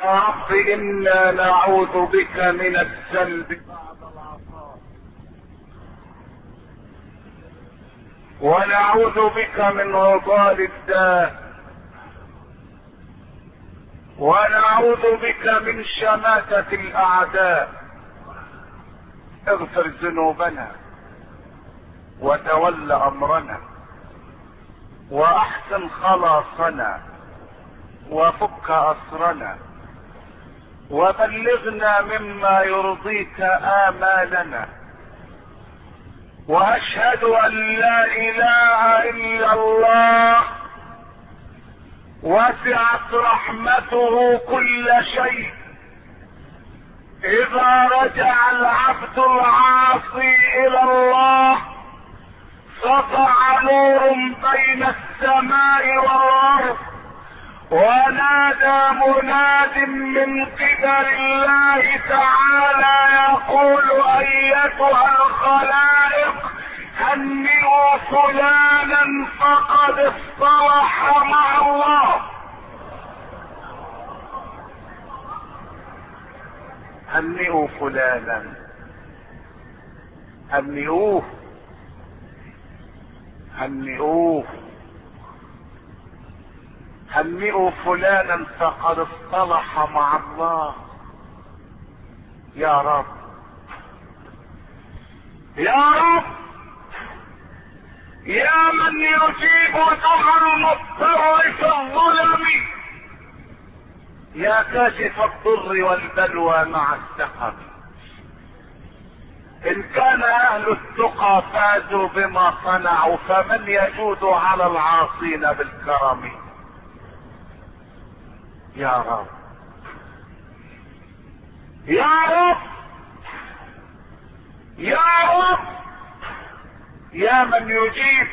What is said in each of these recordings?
يا رب إنا نعوذ بك من السلب بعد العطاء، ونعوذ بك من وبال الداء، ونعوذ بك من شماتة الأعداء. اغفر ذنوبنا وتول أمرنا وأحسن خلاصنا وفك أسرنا وبلغنا مما يرضيك آمالنا. وأشهد أن لا إله إلا الله وسعت رحمته كل شيء. إذا رجع العبد العاصي إلى الله سطع نور بين السماء والأرض، ونادى مناد من قبل الله تعالى يقول: أيتها الخلائق هنئوا فلانا فقد اصطلح مع الله. هنئوا فلانا، هنئوه هنئوه هنئوا فلانا فقد اصطلح مع الله. يا رب يا رب يا من يجيب دعاء المضطر في الظلم، يا كاشف الضر والبلوى مع السقم. ان كان اهل التقى فازوا بما صنعوا، فمن يجود على العاصين بالكرم. يا رب يا رب يا رب يا من يجيب،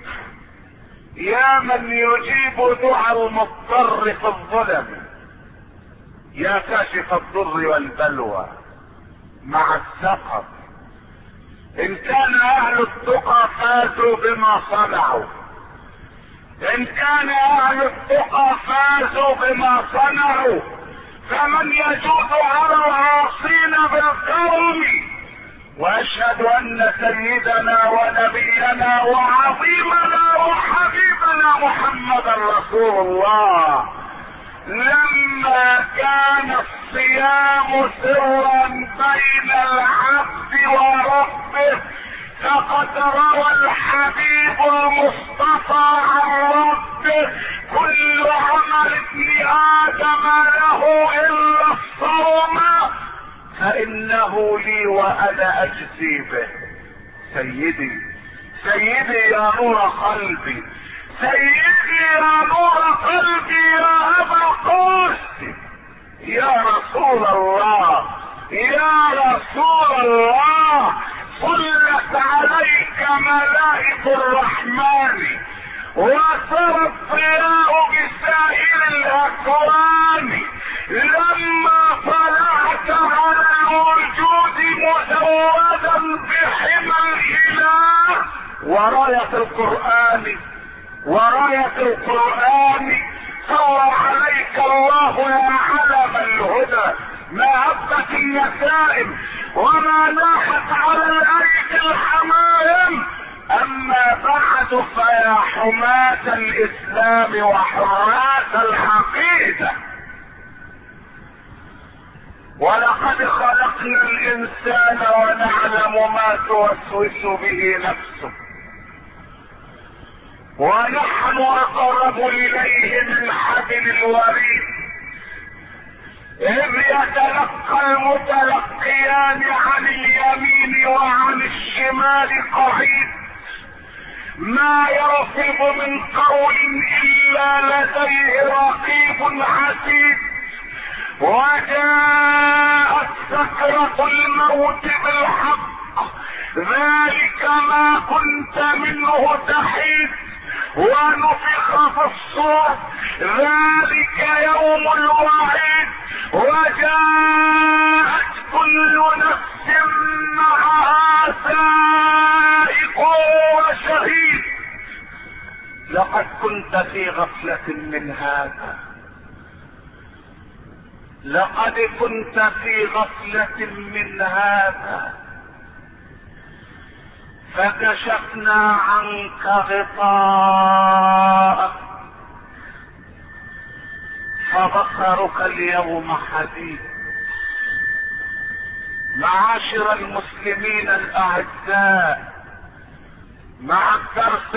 يا من يجيب دعاء المضطر في الظلم، يا كاشف الضر والبلوى مع السقم. ان كان اهل التقى فازوا بما صنعوا، ان كان اهل التقى فازوا بما صنعوا، فمن يجود على العاصين بالكرم. واشهد ان سيدنا ونبينا وعظيمنا وحبيبنا محمدا رسول الله لما كان الصيام سرا بين العبد وربه، فقد روى الحبيب المصطفى عن ربه: كل عمل ابن ادم له الا الصوم فانه لي وانا اجزي به. سيدي سيدي يا نور قلبي، سيدي يا نور قلبي، يا ابا القاسم، يا رسول الله، يا رسول الله، صلت عليك ملائكة الرحمن وسر الضياء بسائر الاكوان لما طلعت على الوجود مزودا بحمى الاله. وراية القرآن، وراية القرآن صلى عليك الله يا علم الهدى، ما هبت النسائم وما ناحت على الايدي الحمائم. اما بعد فيا حماة الاسلام وحراس العقيدة، ولقد خلقنا الانسان ونعلم ما توسوس به نفسه، ونحن اقرب اليه من حبل الوريد. اذ يتلقى المتلقيان عن اليمين وعن الشمال قعيد، ما يلفظ من قول الا لديه رقيب عتيد. وجاءت سكرة الموت بالحق، ذلك ما كنت منه تحيد. ونفخ في الصور، ذلك يوم الوعيد. وجاءت كل نفس معها سائق وشهيد. لقد كنت في غفلة من هذا، لقد كنت في غفلة من هذا فكشفنا عنك غطاءك فبصرك اليوم حديد. معاشر المسلمين الاعزاء، مع الدرس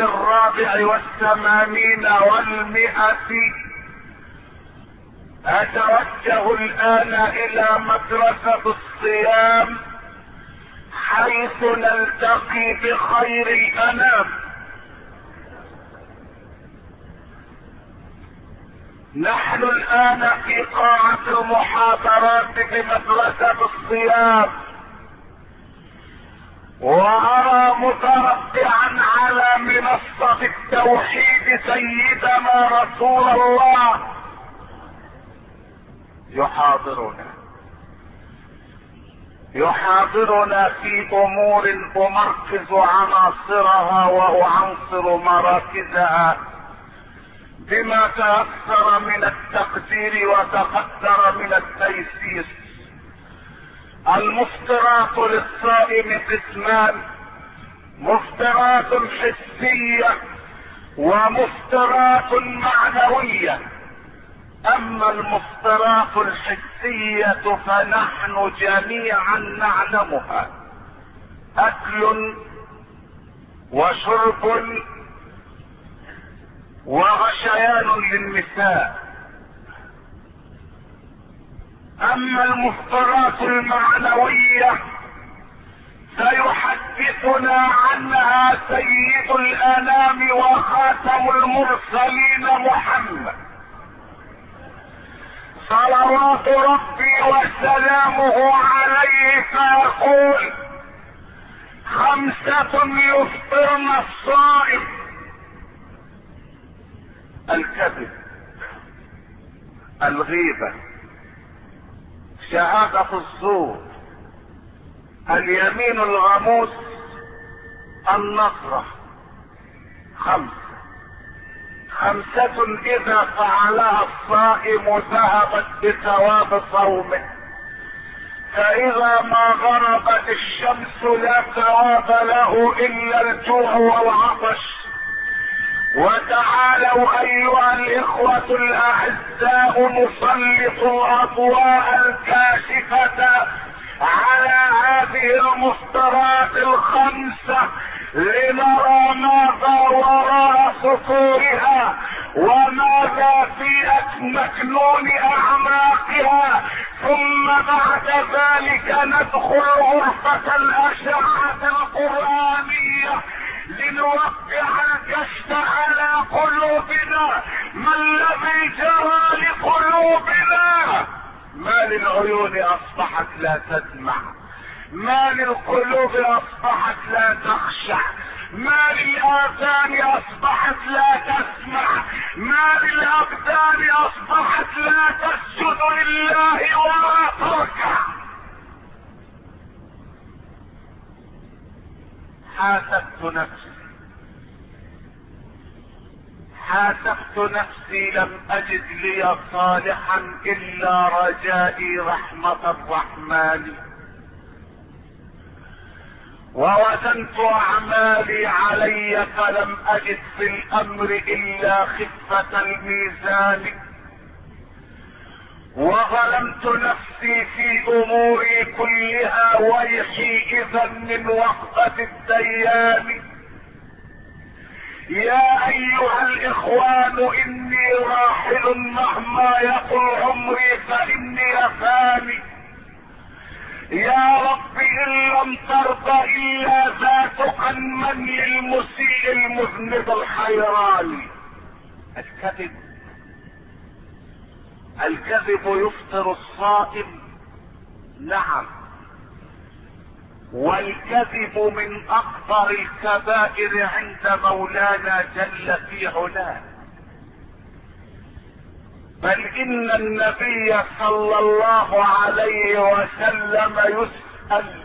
84 اتوجه الان الى مدرسة الصيام، حيث نلتقي بخير الانام. نحن الان في قاعة المحاضرات بمدرسة الصيام، وارى متربعا على منصة التوحيد سيدنا رسول الله يحاضرنا في امور امركز عناصرها واعنصر مراكزها بما تأثر من التقدير وتقدر من التيسير. المفطرات للصائم قسمان: مفطرات حسية ومفطرات معنوية. اما المفطرات الحسية فنحن جميعا نعلمها: اكل وشرب وغشيان للنساء. اما المفطرات المعنوية سيحدثنا عنها سيد الانام وخاتم المرسلين محمد صلوات ربي وسلامه عليه، فيقول: 5 يفطرن الصائم: الكذب، الغيبة، شهادة الزور، اليمين الغموس، النصرة. 5 اذا فعلها الصائم ذهبت بثواب صومه، فاذا ما غربت الشمس لا ثواب له الا الجوع والعطش. وتعالوا ايها الاخوة الاعزاء نسلط الاضواء الكاشفة على هذه المفطرات 5 لنرى ماذا وراء سطورها وماذا في مكنون اعماقها، ثم بعد ذلك ندخل غرفة الاشعة القرآنية لنوقع الكشف على قلوبنا. ما الذي جرى لقلوبنا؟ ما للعيون اصبحت لا تدمع، ما للقلوب اصبحت لا تخشع، ما للاذان اصبحت لا تسمع، ما للابدان اصبحت لا تسجد لله ولا تركع. حاسبت نفسي لم اجد لي صالحا الا رجائي رحمة الرحمن، ووزنت اعمالي علي فلم اجد في الامر الا خفة الميزان، وظلمت نفسي في اموري كلها ويحي اذا من وقفة الديان. يا ايها الاخوان اني راحل مهما يطل عمري فاني فاني. يا رب ان لم ترضى الا ذاتك من للمسيء المذنب الحيران. الكذب يفطر الصائم، نعم، والكذب من اكبر الكبائر عند مولانا جل في علاه. بل ان النبي صلى الله عليه وسلم يسأل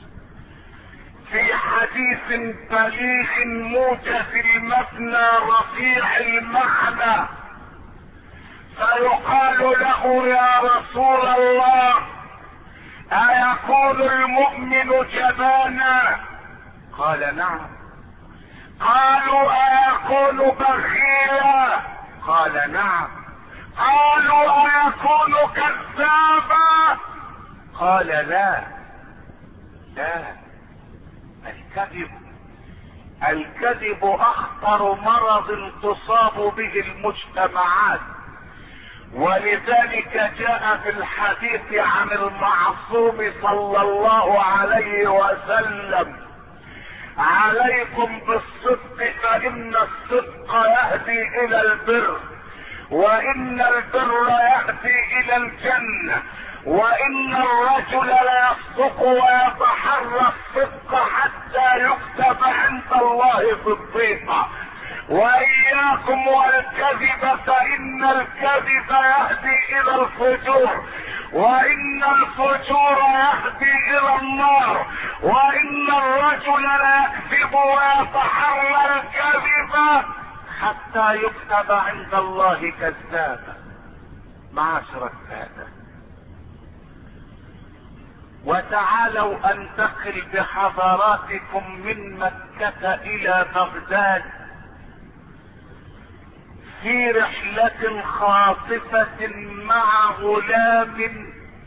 في حديث بليغ موجز المبنى رفيع المعنى، فيقال له يا رسول الله أيكون المؤمن جبانا؟ قال نعم. قالوا أيكون بخيلا؟ قال نعم. قالوا أيكون كذابا؟ قال لا. الكذب اخطر مرض تصاب به المجتمعات، ولذلك جاء في الحديث عن المعصوم صلى الله عليه وسلم: عليكم بالصدق فإن الصدق يهدي إلى البر، وإن البر يهدي إلى الجنة، وإن الرجل ليصدق ويتحرى الصدق حتى يكتب عند الله صديقا. وإياكم والكذب فإن الكذب يهدي إلى الفجور، وإن الفجور يهدي إلى النار، وإن الرجل ليكذب ويتحرى الكذب حتى يكتب عند الله كذابا. معاشر السادة، وتعالوا انتقل بحضراتكم من مكة الى بغداد في رحلة خاطفة مع غلام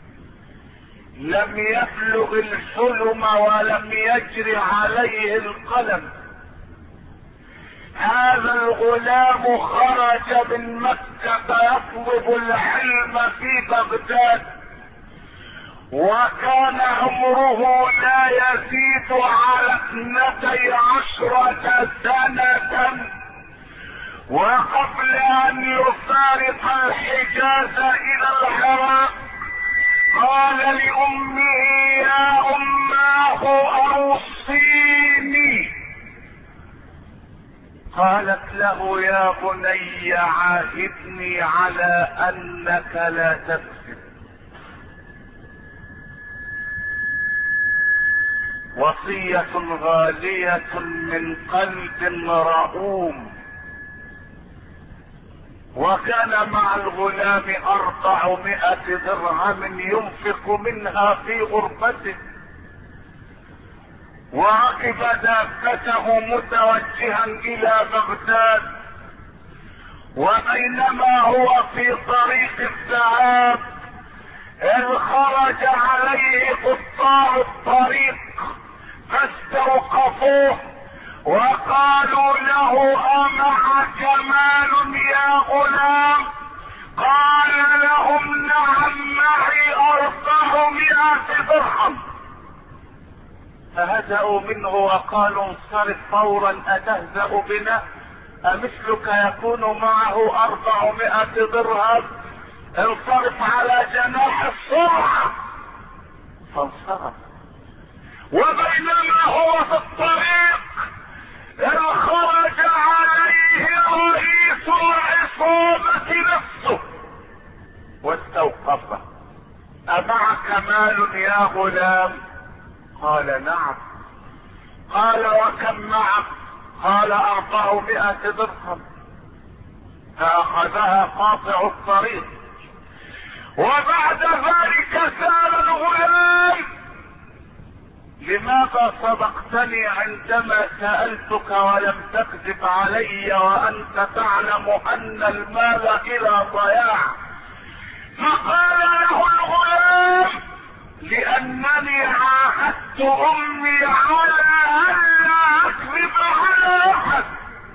لم يبلغ الحلم ولم يجر عليه القلم. هذا الغلام خرج من مكة يطلب العلم في بغداد، وكان عمره لا يزيد على 12 سنة، وقبل ان يفارق الحجاز الى العراق قال لامه: يا اماه اوصيني. قالت له: يا بني عاهدني على انك لا تكذب. وصية غالية من قلب رؤوم. وكان مع الغلام 400 درهم ينفق منها في غرفته، وركب دابته متوجها الى بغداد، وبينما هو في طريق الذهاب إذ خرج عليه قطاع الطريق فاستوقفوه وقالوا له: أمعك مال يا غلام؟ قال لهم: نعم معي 400 درهم. فهزأوا منه وقالوا: انصرف فورا، أتهزأ بنا؟ أمثلك يكون معه 400 درهم؟ انصرف على جناح السرعة. فانصرف، وبينما هو في الطريق إذ خرج عليه رئيس العصابة نفسه واستوقفه: أمعك مال يا غلام؟ قال: نعم. قال: وكم معك؟ قال: 400 درهم. فأخذها قاطع الطريق. وبعد ذلك سأل الغلام: لماذا صدقتني عندما سألتك ولم تكذب علي وأنت تعلم أن المال إلى ضياع؟ فقال له الغلام: لأنني عاهدت أمي على ألا أكذب على أحد.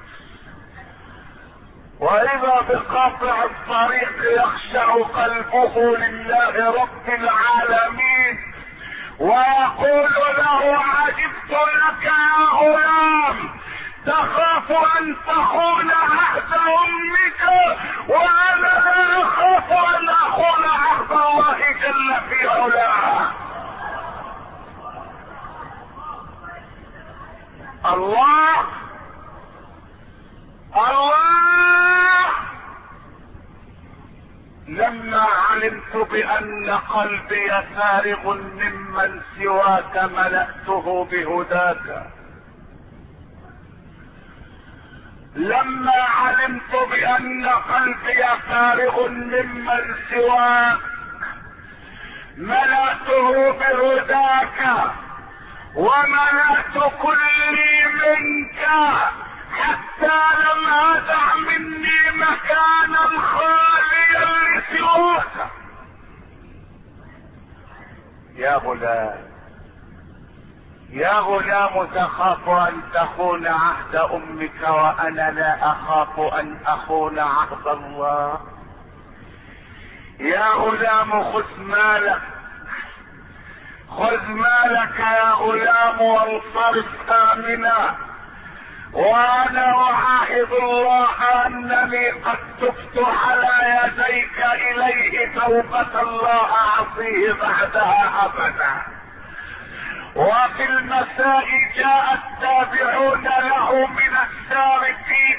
وإذا بقاطع الطريق يخشع قلبه لله رب العالمين ويقول له: عجبت لك يا غلام، تخاف ان تخون عهد امك، وانا لا اخاف ان اخون عهد الله جل في علاه. الله الله. لما علمت بان قلبي فارغ ممن سواك ملأته بهداك، لما علمت بان قلبي فارغ ممن سواك ملأته بهداك وملأت كلي منك حتى لم أدع مني مكانا خاليا لسواك. يا غلام يا غلام، تخاف ان تخون عهد امك وانا لا اخاف ان اخون عهد الله. يا غلام خذ مالك، خذ مالك يا غلام وانصرف امنا، وانا اعاهد الله انني قد تبت على يديك اليه توبة لا اعصيه بعدها ابدا. وفي المساء جاء التابعون له من السارقين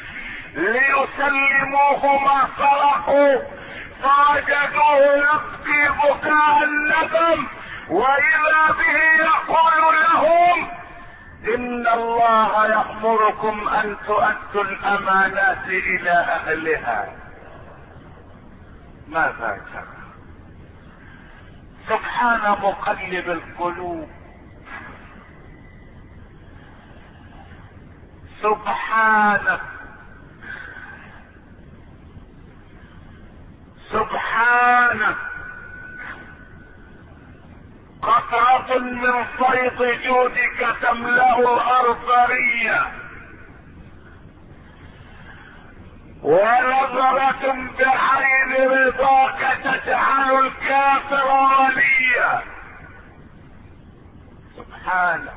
ليسلموه ما سرقوا، فوجدوه يبكي بكاء الندم، واذا به يقول لهم ان الله يأمركم ان تؤدوا الامانات الى اهلها. ماذا جرى؟ سبحان مقلب القلوب، سبحانك سبحانك. قطرة من فيض جودك تملأ الارض ريا، ونظرة بعين رضاك تجعل الكافر وليا. سبحانك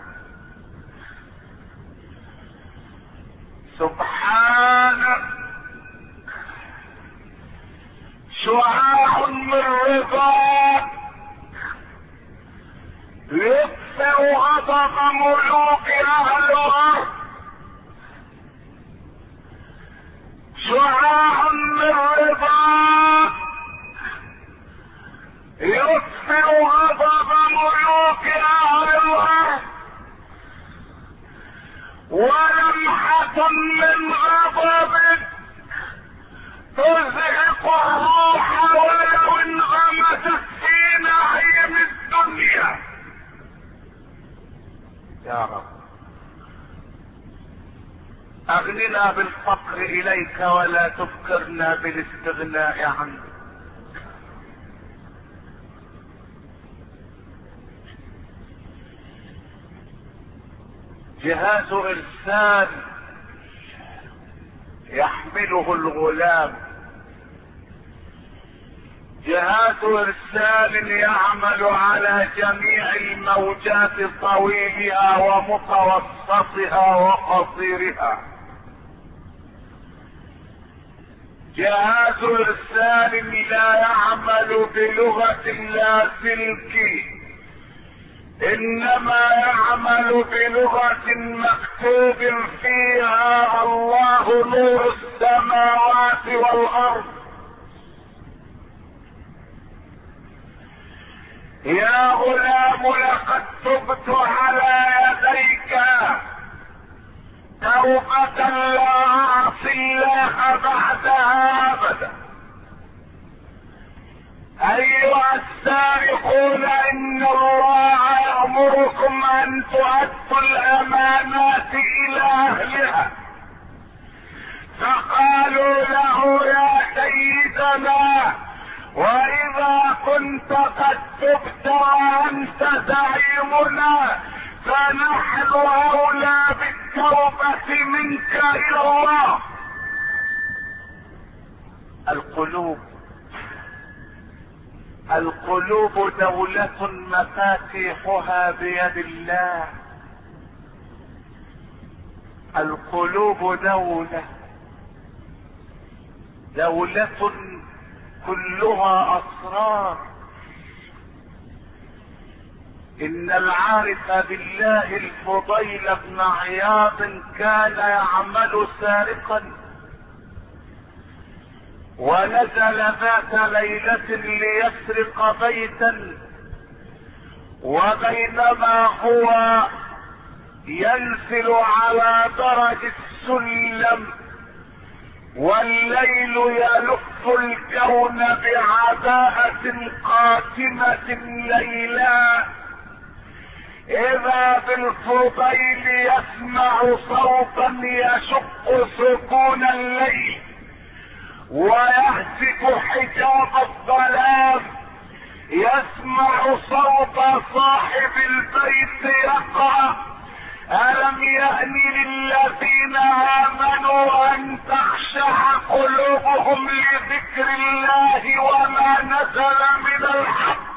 سبحانك. شعاع من رضاك يطفئ غضب ملوك اهل الارض، شعاع من رضاك يطفئ غضب ملوك اهل الارض، ولمحة من غضبك تزهق الروح ولو انغمست في نعيم الدنيا. يا رب اغننا بالفقر اليك ولا تفكرنا بالاستغناء عنك. جهاز ارسال يحمله الغلام، جهاز ارسال يعمل على جميع الموجات طويلها ومتوسطها وقصيرها، جهاز ارسال لا يعمل بلغة اللاسلكي، انما يعمل بلغة مكتوب فيها الله نور السماوات والارض. يا غلام لقد تبت على يديك توبة لا اعصي الله بعدها ابدا. ايها السارقون ان الله يأمركم ان تؤدوا الامانات الى اهلها. فقالوا له يا سيدنا واذا كنت قد تبت وانت زعيمنا فنحن اولى بالتوبة منك الى الله. القلوب دولة مفاتيحها بيد الله. القلوب دولة كلها اسرار. ان العارف بالله الفضيل بن عياض كان يعمل سارقا، ونزل ذات ليلة ليسرق بيتا، وبينما هو ينزل على درج السلم، والليل يلف الكون بعباءة قاتمة ليلا، إذا بالفضيل يسمع صوتا يشق سكون الليل ويهتك حجاب الظلام، يسمع صوت صاحب البيت يقرأ: ألم يأن للذين آمنوا أن تخشع قلوبهم لذكر الله وما نزل من الحق.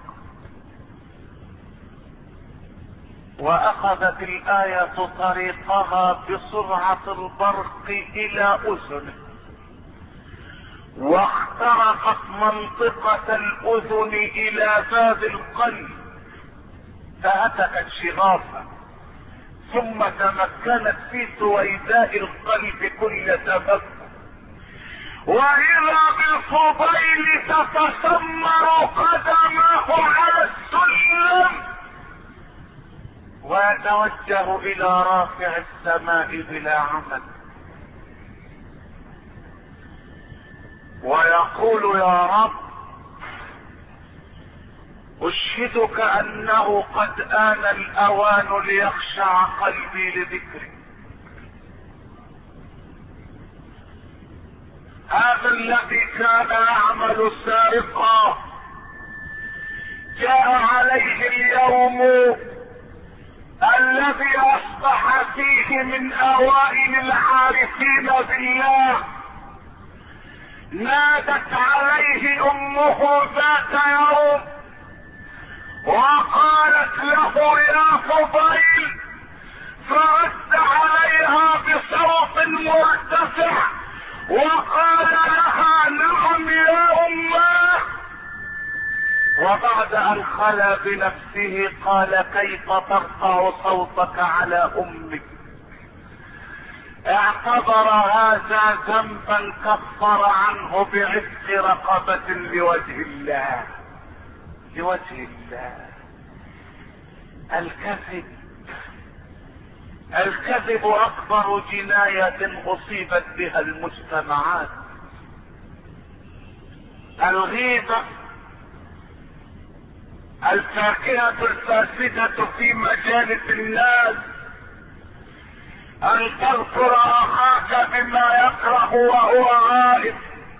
وأخذت الآية طريقها بسرعة البرق إلى أذنه، واخترقت منطقة الأذن إلى باب القلب، فهتكت شغافا، ثم تمكنت في سويداء القلب كل تمكن، وإذا بالفضيل تتسمر قدمه على السلم ويتوجه إلى رافع السماء بلا عمل، ويقول: يا رب، أشهدك أنه قد آن الأوان ليخشع قلبي لذكرك. هذا الذي كان يعمل سارقا جاء عليه اليوم الذي أصبح فيه من أوائل العارفين بالله. نادت عليه أمه ذات يوم وقالت له: يا فضيل، فرد عليها بصوت مرتفع وقال لها: نعم يا أمه. وبعد ان خلا بنفسه قال: كيف ترفع صوتك على امك؟ اعتبر هذا ذنبا كفر عنه بعتق رقبة لوجه الله، لوجه الله. الكذب اكبر جناية اصيبت بها المجتمعات. الغيبة الفاكهة الفاسدة في مجالس الناس، ان تذكر اخاك بما يكره وهو غائب،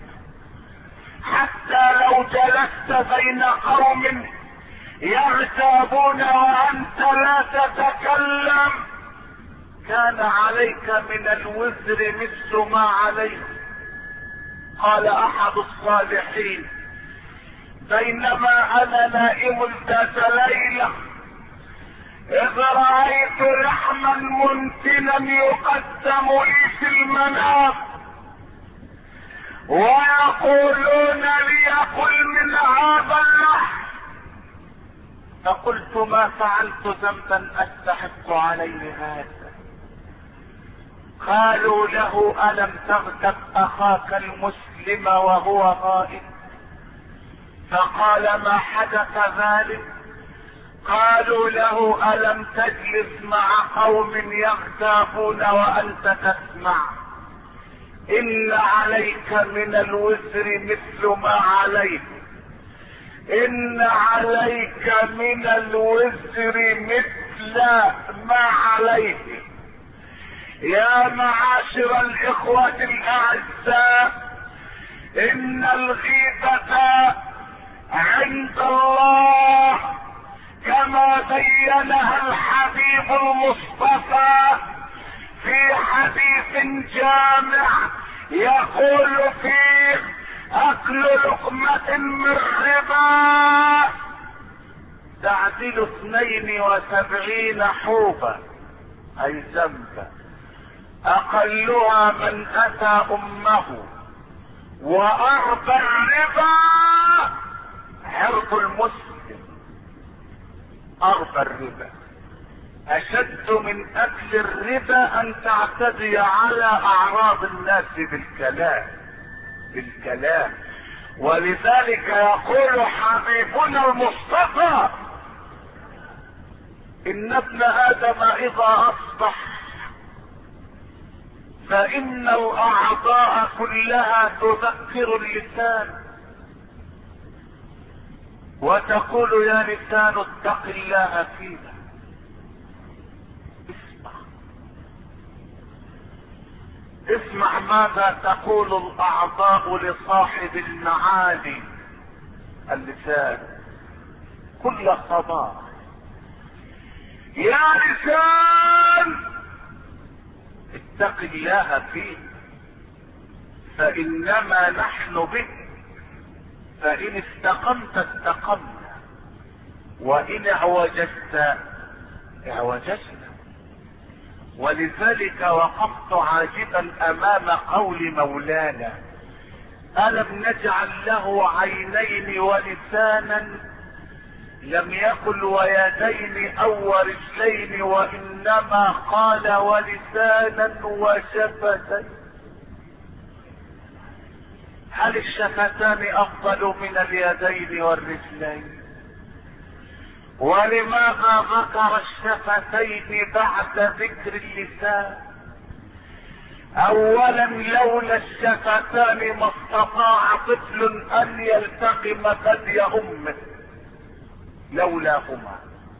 حتى لو جلست بين قوم يغتابون وانت لا تتكلم كان عليك من الوزر مثل ما عليك. قال احد الصالحين: بينما انا نائم ذات ليلة اذ رأيت لحما منتنا يقدم لي في المنام، ويقولون لي: كل من هذا اللحم. فقلت: ما فعلت ذنبا استحق عليه هذا؟ قالوا له: الم تغتب اخاك المسلم وهو غائب؟ فقال: ما حدث ذلك؟ قالوا له: الم تجلس مع قوم يغتابون وانت تسمع؟ ان عليك من الوزر مثل ما عليك، ان عليك من الوزر مثل ما عليك. يا معاشر الاخوة الاعزاء، ان الغيبة عند الله كما بينها الحبيب المصطفى في حديث جامع يقول فيه: اكل لقمة من ربا تعدل 72 حوبة، اي ذنبا، اقلها من اتى امه. واربى الربا عرض المسلم، اربى الربا اشد من اكل الربا ان تعتدي على اعراض الناس بالكلام. ولذلك يقول حبيبنا المصطفى: ان ابن ادم اذا اصبح فإن الأعضاء كلها تذكر اللسان وتقول يا لسان اتق الله فينا. اسمع ماذا تقول الأعضاء لصاحب المعالي اللسان كل صباح: يا لسان اتق الله فينا فإنما نحن بك، فإن استقمت استقمنا وإن اعوججت اعوججنا. ولذلك وقفت عاجبا أمام قول مولانا: ألم نجعل له عينين ولسانا؟ لم يقل ويدين أو ورجلين، وإنما قال ولسانا وشفتين. هل الشفتان أفضل من اليدين والرجلين؟ ولماذا ذكر الشفتين بعد ذكر اللسان؟ اولا لولا الشفتان ما استطاع طفل ان يلتقم ثدي امه لولاهما.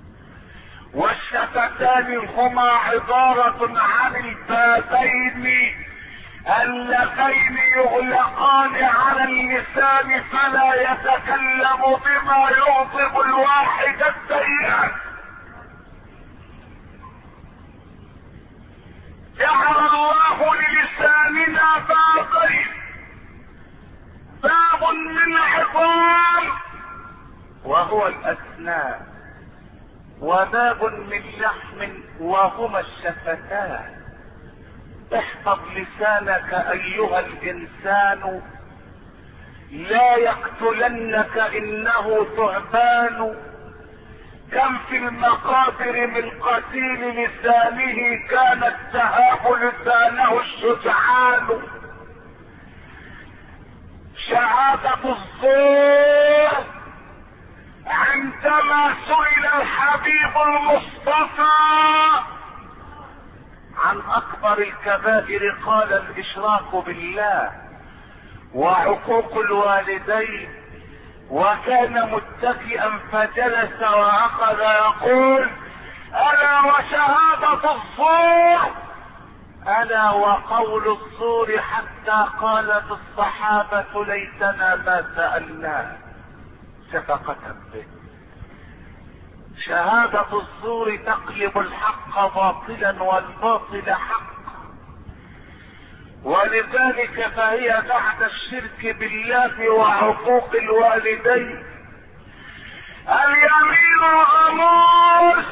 والشفتان هما عبارة عن البابين اللذين يغلقان على اللسان فلا يتكلم بما يغضب الواحد السيئ. جعل الله للساننا بابين: باب من عظام وهو الاسنان، وباب من لحم وهما الشفتان. احفظ لسانك ايها الانسان لا يقتلنك انه ثعبان. كم في المقابر من قتيل لسانه كانت تهاب لسانه الشجعان. شهادة الزور عندما سئل الحبيب المصطفى عن اكبر الكبائر قال الاشراك بالله وعقوق الوالدين، وكان متكئا فجلس واخذ يقول: الا وشهادة الزور، الا وقول الزور، حتى قالت الصحابة ليتنا ما سألناه شفقة به. شهادة الزور تقلب الحق باطلا والباطل حقا، ولذلك فهي بعد الشرك بالله وعقوق الوالدين اليمين الغموس،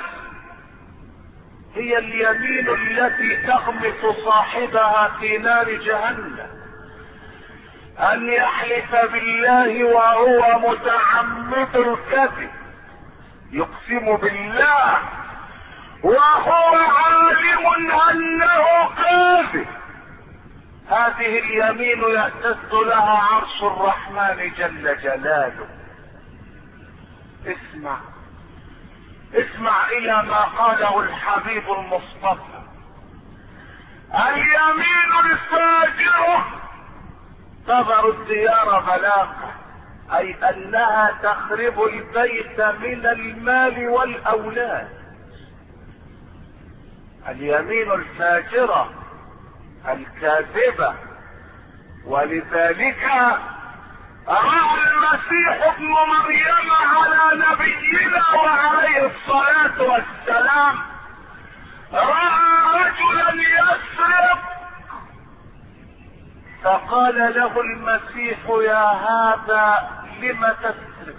هي اليمين التي تغمس صاحبها في نار جهنم. ان يحلف بالله وهو متعمد الكذب، يقسم بالله وهو عالم انه كاذب. هذه اليمين يهتز لها عرش الرحمن جل جلاله. اسمع الى ما قاله الحبيب المصطفى: اليمين الفاجرة تذر الديار بلاقة، اي انها تخرب البيت من المال والاولاد. اليمين الفاجرة الكاذبة. ولذلك رأى المسيح ابن مريم على نبينا وعليه الصلاة والسلام، رأى رجلا يسرق فقال له المسيح: يا هذا لم تسرق؟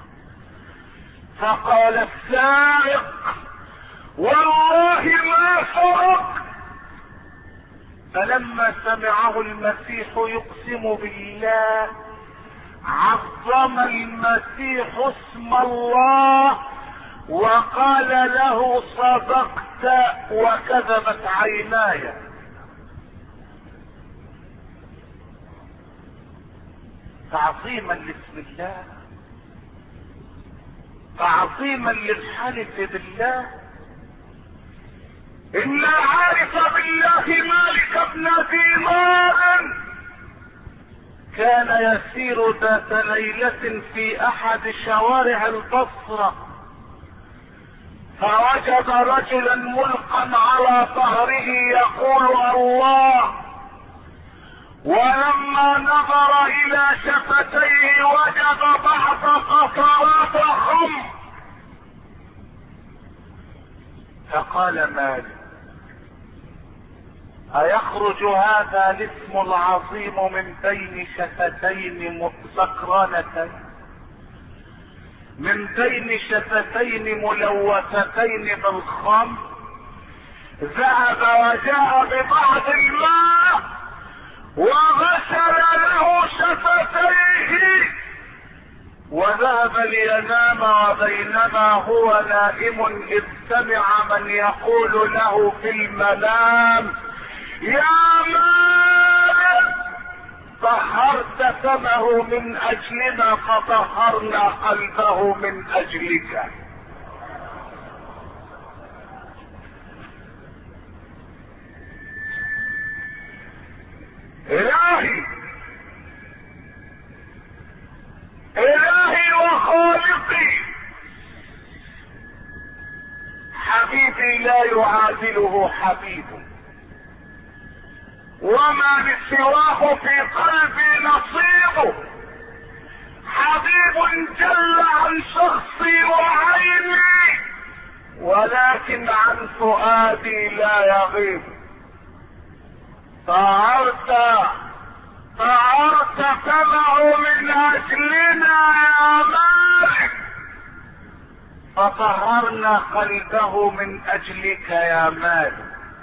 فقال السارق: والله ما سرق. فلما سمعه المسيح يقسم بالله عظم المسيح اسم الله وقال له: صدقت وكذبت عيناي. تعظيما لاسم الله، تعظيما للحلف بالله. ان العارف بالله مالك بن دينار كان يسير ذات ليلة في احد شوارع البصرة، فوجد رجلا ملقا على ظهره يقول الله، ولما نظر الى شفتيه وجد بعض قطرات خمر، فقال مالك: ايخرج هذا الاسم العظيم من بين شفتين سكرانتين، من بين شفتين ملوثتين بالخمر؟ ذهب وجاء ببعض الماء وغسل له شفتيه وذهب لينام، وبينما هو نائم اذ سمع من يقول له في المنام: يا مالك، طهرت فمه من اجلنا فطهرنا قلبه من اجلك. الهي الهي وخالقي، حبيبي لا يعادله حبيب، وما لسواه في قلبي نصيب، حبيب جل عن شخصي وعيني، ولكن عن فؤادي لا يغيب. طهرت فمه من اجلنا يا مالك، فطهرنا قلبه من اجلك يا مالك.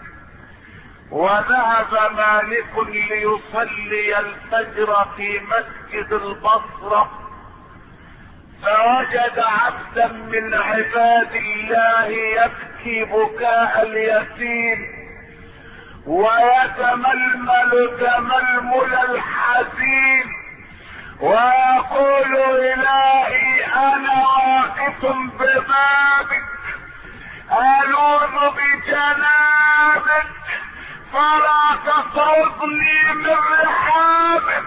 وذهب مالك ليصلي الفجر في مسجد البصرة، فوجد عبدا من عباد الله يبكي بكاء اليتيم ويتململ تململ الحزين ويقول: الهي انا واقف ببابك الوذ بجنابك فلا تطردني من رحابك.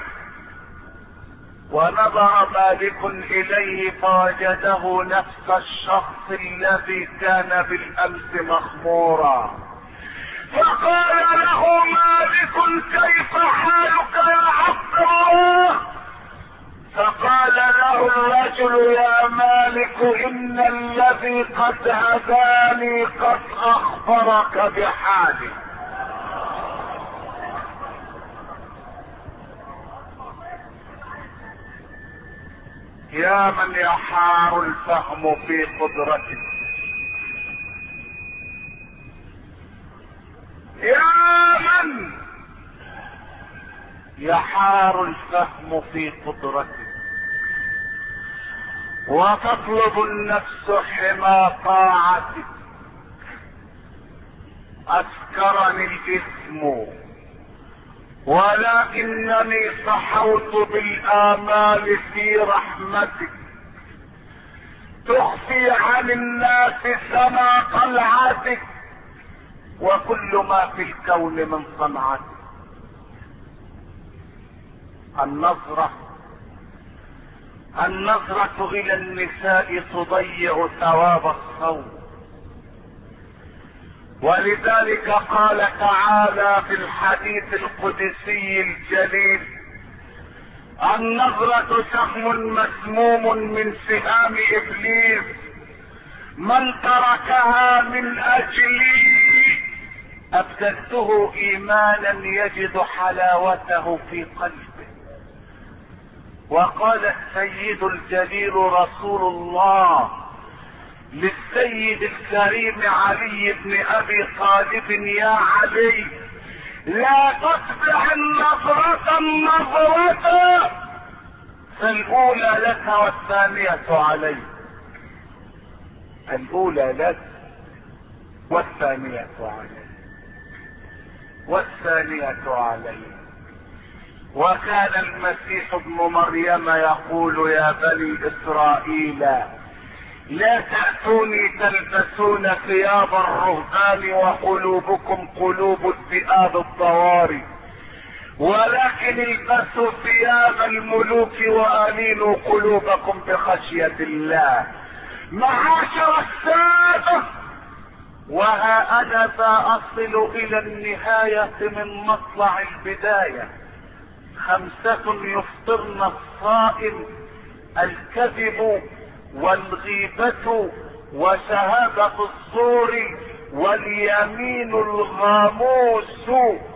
ونظر مالك اليه فوجده نفس الشخص الذي كان بالامس مخمورا، فقال له مالك: كيف حالك يا عبد الله؟ فقال له الرجل: يا مالك، ان الذي قد هداني قد اخبرك بحالي. يا من يحار الفهم في قدرتك، يا من يحار الفهم في قدرتك، وتطلب النفس حمى طاعتك. اسكرني الاثم ولكنني صحوت بالآمال في رحمتك، تخفي عن الناس سما طلعتك وكل ما في الكون من صنعتك. النظرة الى النساء تضيع ثواب الصوم، ولذلك قال تعالى في الحديث القدسي الجليل: النظرة سهم مسموم من سهام ابليس، من تركها من اجلي ابدلته ايمانا يجد حلاوته في قلبه. وقال السيد الجليل رسول الله للسيد الكريم علي بن ابي طالب: يا علي، لا تتبع النظرة فالاولى لك والثانية علي. الاولى لك والثانية علي والثانية علي. وكان المسيح ابن مريم يقول: يا بني اسرائيل لا تأتوني تلبسون ثياب الرهبان وقلوبكم قلوب الذئاب الضواري، ولكن البسوا ثياب الملوك وألينوا قلوبكم بخشية الله. معاشر السادة، وها أنا سأصل إلى النهاية من مطلع البداية. 5 يفطرن الصائم: الكذب والغيبة وشهادة الزور واليمين الغاموس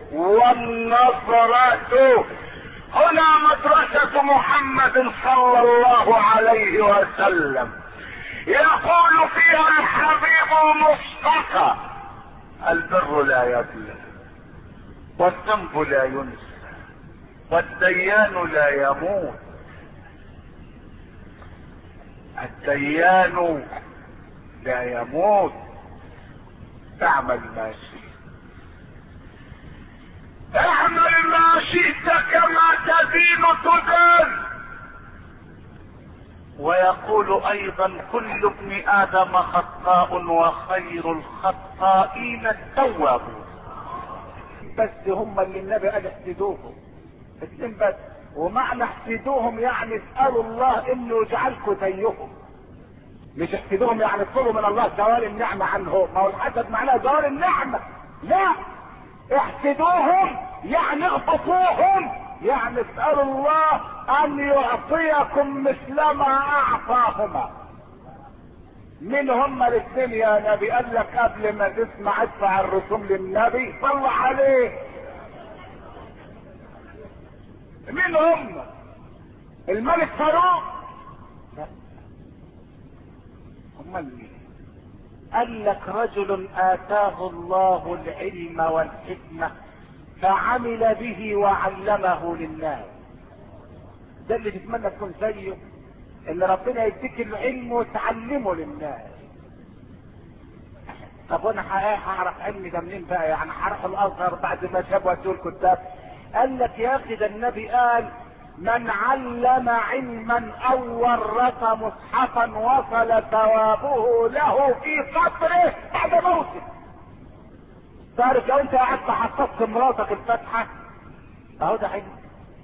والنظرة. هنا مدرسة محمد صلى الله عليه وسلم، يقول فيها الحبيب مصطفى: البر لا يبلى، والذنب لا ينسى، والديان لا يموت. الديان لا يموت. اعمل ما شئت، اعمل ما شئت كما تدين تدان. ويقول ايضا: كل ابن ادم خطاء وخير الخطائين التوابون. بس هم اللي النبي قال احسدوهم، 2 بس. ومعنى احسدوهم يعني اسألوا الله انه يجعلكم زيهم، مش احسدوهم يعني اطلبوا من الله زوال النعمة عنهم. ما هو الحسد معناه زوال النعمة، لا، احسدوهم يعني اغبطوهم، يعني اسألوا الله ان يعطيكم مثل ما اعطاهما. من هم الاثنين يا نبي؟ قال لك قبل ما تسمع ادفع الرسوم للنبي صلى عليه. مين هم؟ الملك فاروق؟ لا. هم اللي قال لك: رجل اتاه الله العلم والحكمة فعمل به وعلمه للناس. ده اللي تتمنى تكون زيه، ان ربنا يديك العلم وتعلمه للناس. طب وانا هعرف علمي ده منين بقى؟ يعني هروح الازهر بعد ما شابوا الكتاب؟ قال لك يا اخي ده النبي قال: من علم علما او ورث مصحفا وصل ثوابه له في قبره بعد موته. تعرف لو انت قعدت حطيت مراتك الفاتحه اهو ده علم.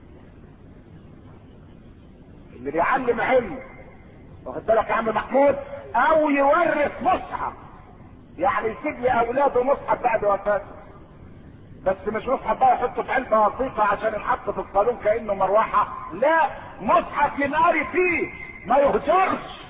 اللي بيعلم علم، واخد بالك يا عم محمود، او يورث مصحف، يعني يسيب لاولاده مصحف بعد وفاته، بس مش مصحف بقى يحطه في علبه وثيقه عشان ينحط في الصالون كانه مروحه، لا، مصحف ينقري فيه ما يهجرش،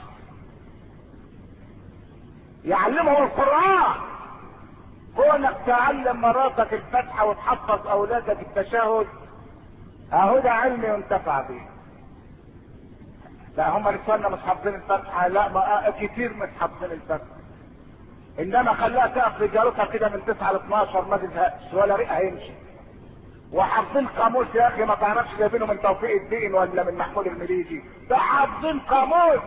يعلمهم القران. كونك تعلم مراتك الفاتحه وتحفظ اولادك التشهد اهو ده علم ينتفع به. لا هم الاخواننا مش حافظين الفاتحه، لا ما كتير مش حافظين الفاتحه، انما خلاها تقف رجالتها كده من 9 ل 12 ما تزهقش ولا ريقها يمشي. وحافظين قاموس يا اخي ما تعرفش جايبينه من توفيق الدين ولا من محمود المليجي، ده حافظين قاموس.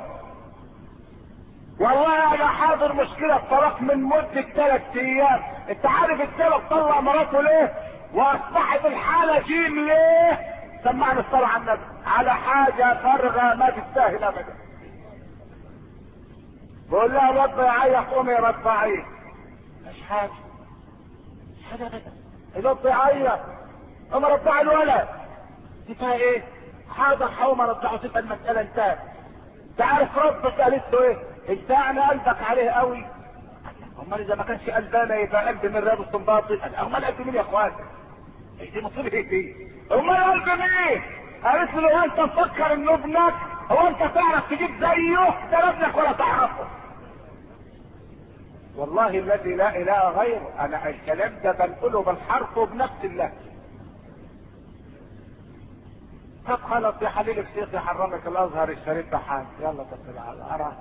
والله انا حاضر مشكله الطلاق من مده 3 ايام. انت عارف السبب طلع مراته ليه واصبحت الحاله جيم ليه؟ سمعني الصلاه على النبي، على حاجه فارغه ما تستاهل ابدا. بقول لها رد يعيط قومي رضعيه، مش حاجه، مش حاجه ابدا. الواد يعيط قوم رضعي الولد، دي فيها ايه؟ حاضر هقوم ارضعه تبقى المساله انتهت. انت عارف ربك قالت له ايه؟ انت انا قلبك عليه قوي. امال اذا ما كانش قلبنا يبقى قلب من رياض السنباطي. امال قلب مين يا اخوان؟ دي مصيبه ايه دي؟ امال قلب مين؟ قالت له لو انت مفكر انه ابنك هو انت تعرف تجيب زيه؟ ده ابنك ولا تعرفه. والله الذي لا اله غيره انا الكلام ده بنقوله بالحرف وبنفس اللهجه. طب خلاص يا حبيبي الشيخ يحرمك الازهر الشريف ده حاجه، يلا تصل على ارى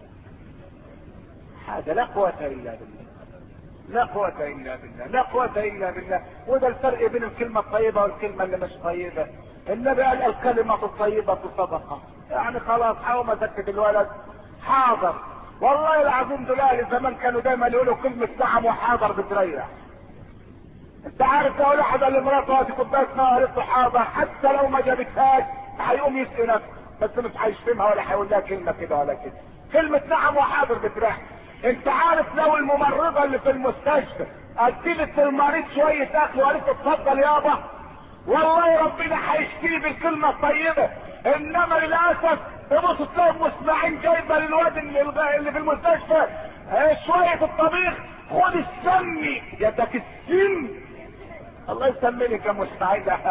حاجه. لا قوه الا بالله، لا قوه الا بالله، لا قوه الا بالله. وده الفرق بين الكلمه الطيبه والكلمه اللي مش طيبه. النبي قال الكلمه الطيبه صدقه، يعني خلاص حاول ازكت الولد حاضر. والله العظيم دول اهل زمان كانوا دايما يقولوا كلمه نعم وحاضر بتريح. انت عارف لو واحد قال لمراته هاتي كوبايه ميه قالت له حاضر، حتى لو ما جابتهاش هيقوم يسقي نفسه، بس مش هيشتمها ولا هيقول لها كلمه كده ولا كده. كلمة نعم وحاضر بتريح. انت عارف لو الممرضة اللي في المستشفى اديت المريض شوية اكل وقالت اتفضل يابا، والله ربنا هيشتري بالكلمة الطيبة. انما للاسف تبص تلاقي مسمعين جايبة للواد اللي في المستشفى شوية الطبيخ، خد السمي يدك السم. الله يسميني يا مسمعين. ده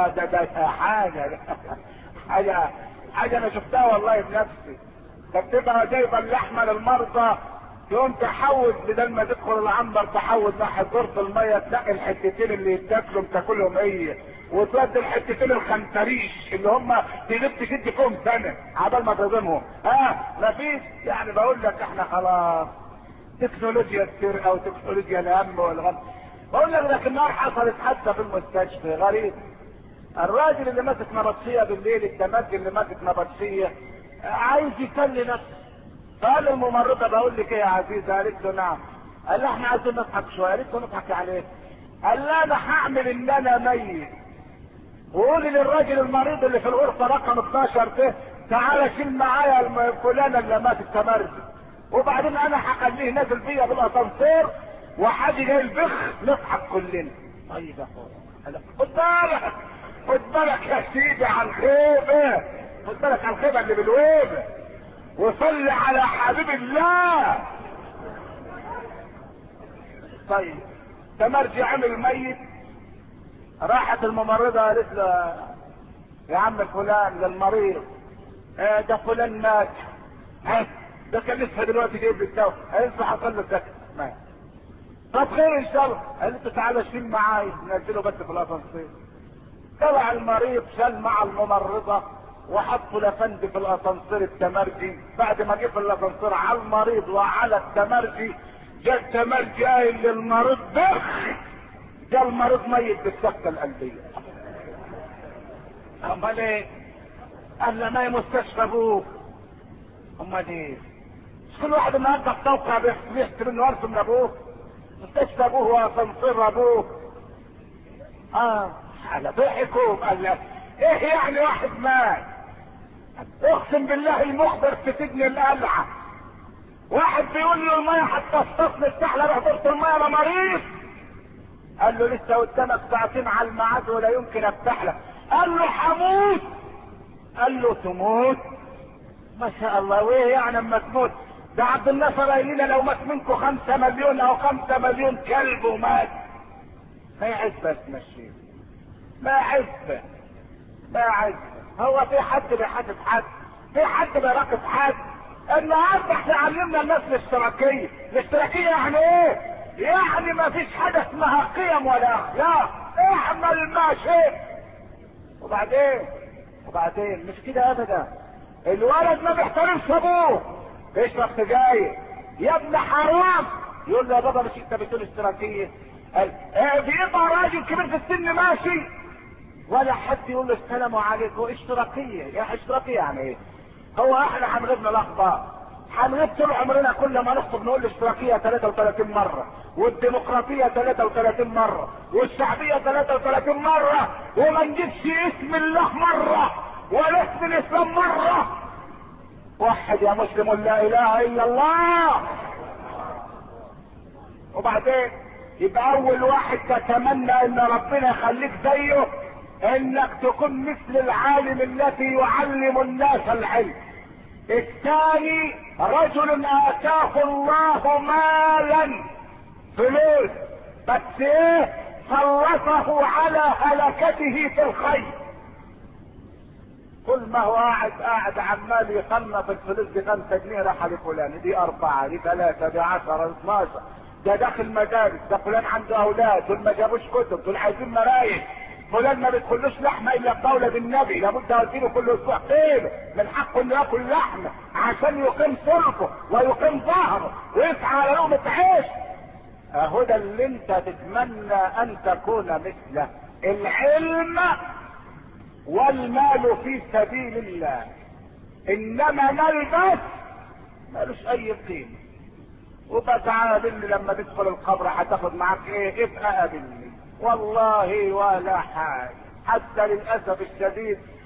حاجة انا شفتها والله بنفسي. ده بتبقى جايبة اللحمة للمرضى، تقوم تحول بدل ما تدخل العنبر تحول ناحية دورة المية، تلاقي الحتتين اللي يتاكلوا تاكلهم هي، وتودي الحتتين الخنتريش اللي هم تجيب تشد فيهم سنة عبال ما تضمهم. مفيش يعني. بقول لك احنا خلاص تكنولوجيا السرقة وتكنولوجيا الهم والغم. بقول لك لكن النهار حصلت حادثة في المستشفى غريب. الراجل اللي ماسك نبطشية بالليل، التمجي اللي ماسك نبطشية عايز يسلي نفسه. قال الممرضة بقول لك ايه يا عزيزة؟ قالت له نعم. قال له احنا عايزين نضحك شوية. قالت له نضحك عليه؟ قال لا انا هعمل ان انا ميت، وقولي للراجل المريض اللي في الغرفة رقم 12 ده تعالى شيل معايا فلانة اللي ماتت تمرجي، وبعدين انا هخليه نازل بيا بالاسانسير وحاجة جاي البخ نضحك كلنا. طيب يا اخويا خد بالك يا سيدي على الخيبة، خد بالك على الخيبة اللي بالويبة، وصل على حبيب الله. طيب تمرجي عمل ميت، راحت الممرضة قالت له يا عم فلان للمريض ده فلان مات، ده كان لسه دلوقتي جايب لي الدواء، هينفع حصل له الدكتور مات. طب خير ان شاء الله. قالت له تعالى شيل معايا، نزله بس في الاسانسير. طلع المريض شال مع الممرضة وحطوا لفند في الاسانسير التمرجي. بعد ما جه في الاسانسير على المريض وعلى التمرجي، جاء التمرجي قايل للمريض بخ، جاء المريض ميت بالسكتة القلبية. امال ايه؟ قال له ما هي مستشفى ابوك. امال ايه؟ مش كل واحد النهارده في توقع بيحسب انه ارسم لابوه؟ مستشفى ابوه واسانسير ابوه. على ضحكوا. قال لك ايه يعني واحد مات؟ اقسم بالله المخبر في سجن القلعة واحد بيقول له المية هتصطفني افتح لي روح دورة المية انا مريض. قال له لسه قدامك ساعتين على الميعاد ولا يمكن افتح لك. قال له هموت. قال له تموت؟ ما شاء الله. وايه يعني اما تموت؟ ده عبد الناصر قايل لنا لو مات منكم 5 مليون او 5 مليون كلب ومات. ما عزبة تمشيه، ما عزبة، ما عزبة. هو في حد بيحاسب حد؟ في حد بيراقب حد؟ النهارده احنا علمنا الناس الاشتراكية. الاشتراكية يعني ايه؟ يعني ما فيش حاجة اسمها قيم ولا اخلاق، اعمل ما شئت. وبعدين مش كده ابدا. الولد ما بيحترمش ابوه، بيشرب سجاير. يا ابن حرام. يقول له يا بابا مش انت بتقول اشتراكية؟ قال بيبقى راجل كبير في السن ماشي ولا حد يقول له السلام عليكم. اشتراكية يا اشتراكية يعني ايه؟ هو احنا هنغيبنا الاخبار، هنغيب طول عمرنا كل ما نخطب نقول الاشتراكية 33 مرة، والديمقراطية 33 مرة، والشعبية 33 مرة، وما نجيبش اسم الله مرة ولا اسم الاسلام مرة. وحد يا مسلم لا اله الا الله. وبعدين يبقى اول واحد تتمنى ان ربنا يخليك زيه انك تكون مثل العالم الذي يعلم الناس العلم. الثاني رجل اتاه الله مالا فلوس بس ايه؟ سلطه على هلكته في الخير. كل ما هو قاعد عمال يخلط الفلوس دي 5 جنيه راح لفلان، دي 4، دي 3، دي 10، 12، ده داخل مدارس، ده فلان عنده اولاد دول ما جابوش كتب، دول عايزين مرايح، فلان ما بيدخلوش لحمه الا بقوله النبي، لابد اديله كل اسبوع قيمه من حقه انه ياكل لحمه عشان يقيم صلبه ويقيم ظهره ويسعى على لقمه عيش. اهو ده اللي انت تتمنى ان تكون مثله. العلم والمال في سبيل الله، انما نلبس مالوش اي قيمه. وبقى تعالى قابلني لما تدخل القبر هتاخد معاك ايه؟ ابقى قابلني والله ولا حاجه. حتى للاسف الشديد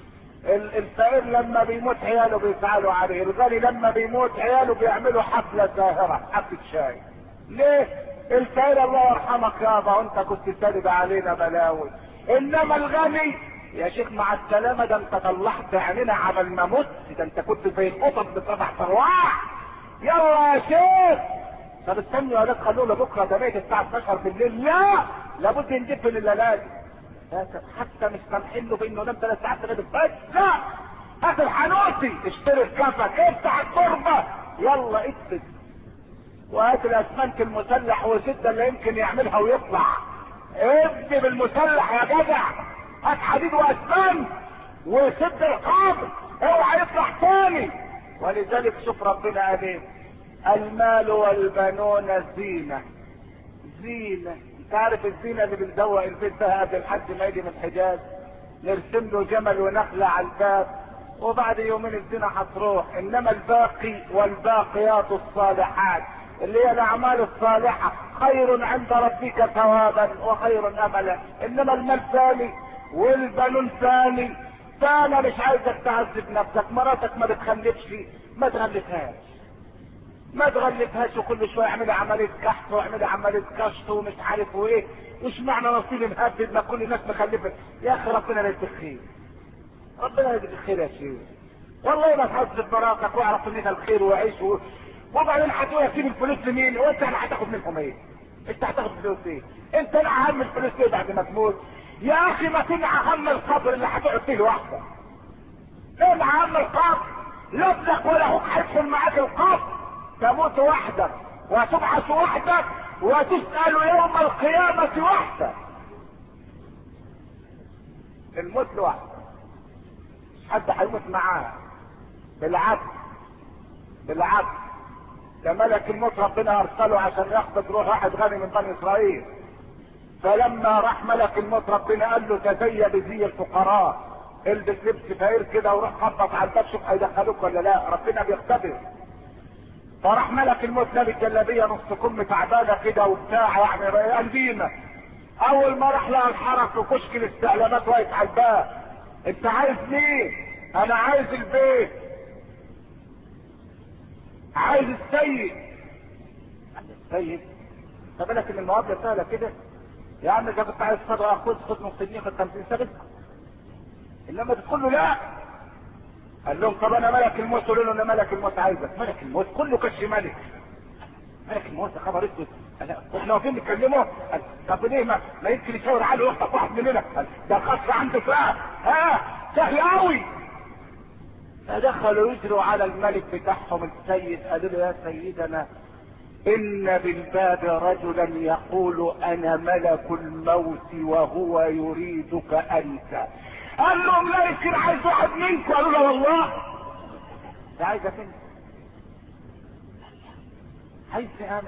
الفقير لما بيموت عياله بيزعلوا عليه، الغني لما بيموت عياله بيعملوا حفلة ساهرة، حفلة شاي. ليه؟ الفقير الله يرحمك يابا وانت كنت سالب علينا بلاوي، انما الغني يا شيخ مع السلامة، ده انت طلعت عينينا عمل ما مت، ده انت كنت زي القطط بسبع ارواح. يلا يا شيخ. طب استنوا يا ولاد خلوه لبكره، ده بيت الساعة 12 بالليل. لا، لابد نجيب الليلات. حتى مش سامحين له بانه نام 3 ساعات لغايه الفجر. لا، هات الحنوتي اشتري الكفك، افتح التربه، يلا اكتب، وهات الاسمنت المسلح وشده اللي يمكن يعملها ويطلع. ابني بالمسلح يا جدع، هات حديد واسمنت وسد القبر، اوعى يطلع تاني. ولذلك شوف ربنا قال ايه؟ المال والبنون زينه. زينه، انت عارف الزينه اللي بنزوق البيت بها قبل الحج ما يجي من الحجاز، نرسم له جمل ونخله على الباب، وبعد يومين الزينه هتروح. انما الباقي والباقيات الصالحات اللي هي الاعمال الصالحه خير عند ربك ثوابا وخير املا. انما المال ثاني والبنون ثاني، فانا مش عايزك تعذب نفسك. مراتك ما بتخلفش، ما تغلفهاش، ما تغلفهاش، وكل شويه اعملي عمليه كحف واعملي عمليه كشط ومش عارف وايه. مش معنى نصيبي مهدد ما كل الناس مخلفه. يا اخي ربنا يجزيك خير، ربنا يجزيك خير يا شيخ. والله ما تحذب مراتك واعرف ان ده الخير وعيش وبعدين هتقول اسيب الفلوس لمين؟ وانت اللي هتاخد منهم ايه؟ انت هتاخد فلوس ايه؟ انت نعى هم الفلوس ايه بعد ما تموت؟ يا اخي ما تنعى هم القبر اللي هتقعد فيه لوحدك. انعى هم القبر، لا ابنك ولا اخوك هيدخل معاك القبر. تموت وحدك وتبعث وحدك وتسأل يوم القيامة وحدك. الموت لوحدك، مش حد هيموت معاه. بالعكس، بالعكس، ده ملك الموت ربنا ارسله عشان ياخد روح واحد غني من بني اسرائيل. فلما راح ملك الموت ربنا قال له تزي بزي الفقراء، البس لبس فقير كده وروح خبط على الباب شوف هيدخلوك ولا لا. ربنا بيختبر. فراح ملك الموت لابس جلابيه نص كم تعبانه كده وبتاع يعني قديمه. اول ما راح لها الحرس في كشك الاستعلامات واقف على الباب، انت عايز مين؟ انا عايز البيت، عايز السيد. السيد؟ طب بالك ان المقابله سهله كده يا عم؟ اذا كنت عايز صدقه خد نص جنيه، خد 50 سنه. انما تقول له لا. قال لهم طب انا ملك الموت. قالوا له انا ملك الموت عايزك. ملك الموت كله كش ملك. ملك الموت ده خبر اسود. واحنا واقفين نتكلموا. طب ليه ما يمكن يشاور عليه ويخطف واحد مننا؟ ده الخط عنده فيها سهل قوي. فدخلوا يجروا على الملك بتاعهم السيد، قالوا له يا سيدنا ان بالباب رجلا يقول انا ملك الموت وهو يريدك انت. قال لهم لا يمكن عايز واحد منكم. قالوا له والله ده عايزك انت. عايزني انا؟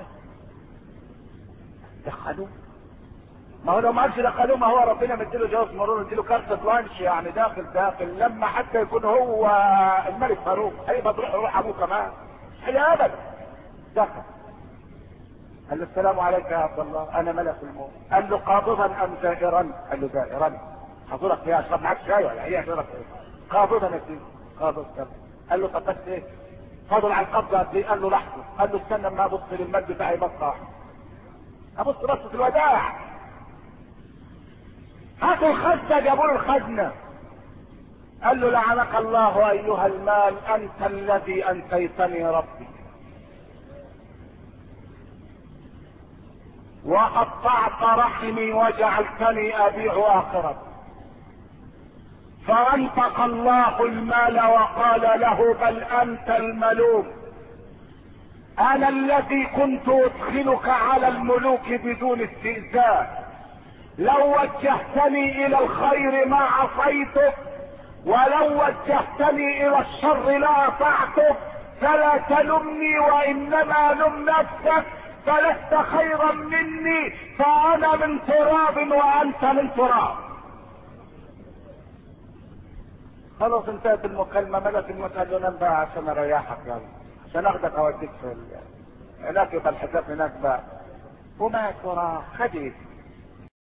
دخلوه. ما هو لو ما عادش دخلوه ما هو ربنا مديله جواز مرور، مديله كارت لانش يعني داخل لما حتى يكون هو الملك فاروق هيبقى روح ابوه كمان. هي ابدا. دخل قال له السلام عليك يا عبد الله انا ملك الموت. قال له قابضا ام زائرا؟ قال له زائرا. حضرتك فيها اشرب معاك شاي ولا هي حضرتك ايه؟ قابضا يا سيدي. قابض. قال له طب بس ايه؟ فاضل على القبضه قد ايه؟ قال له لحظه. قال له استنى اما ابص للمال بتاعي بصه واحده. ابص بصه الوداع. هاتوا الخزنه. جابوا له الخزنه. قال له لعنك الله ايها المال انت الذي انسيتني ربي وقطعت رحمي وجعلتني ابيع اخرتي. فانطق الله المال وقال له بل انت الملوك، انا الذي كنت ادخلك على الملوك بدون استئذان. لو وجهتني الى الخير ما عصيتك ولو وجهتني الى الشر لا اطعتك. فلا تلمني وانما لم نفسك، فلست خيرا مني فانا من تراب وانت من تراب. خلاص انتهت المكالمة. ملك الموت قال له نام بقى عشان اريحك يعني، عشان اخدك اوديك في هناك يبقى الحساب هناك بقى. ومات وراه خد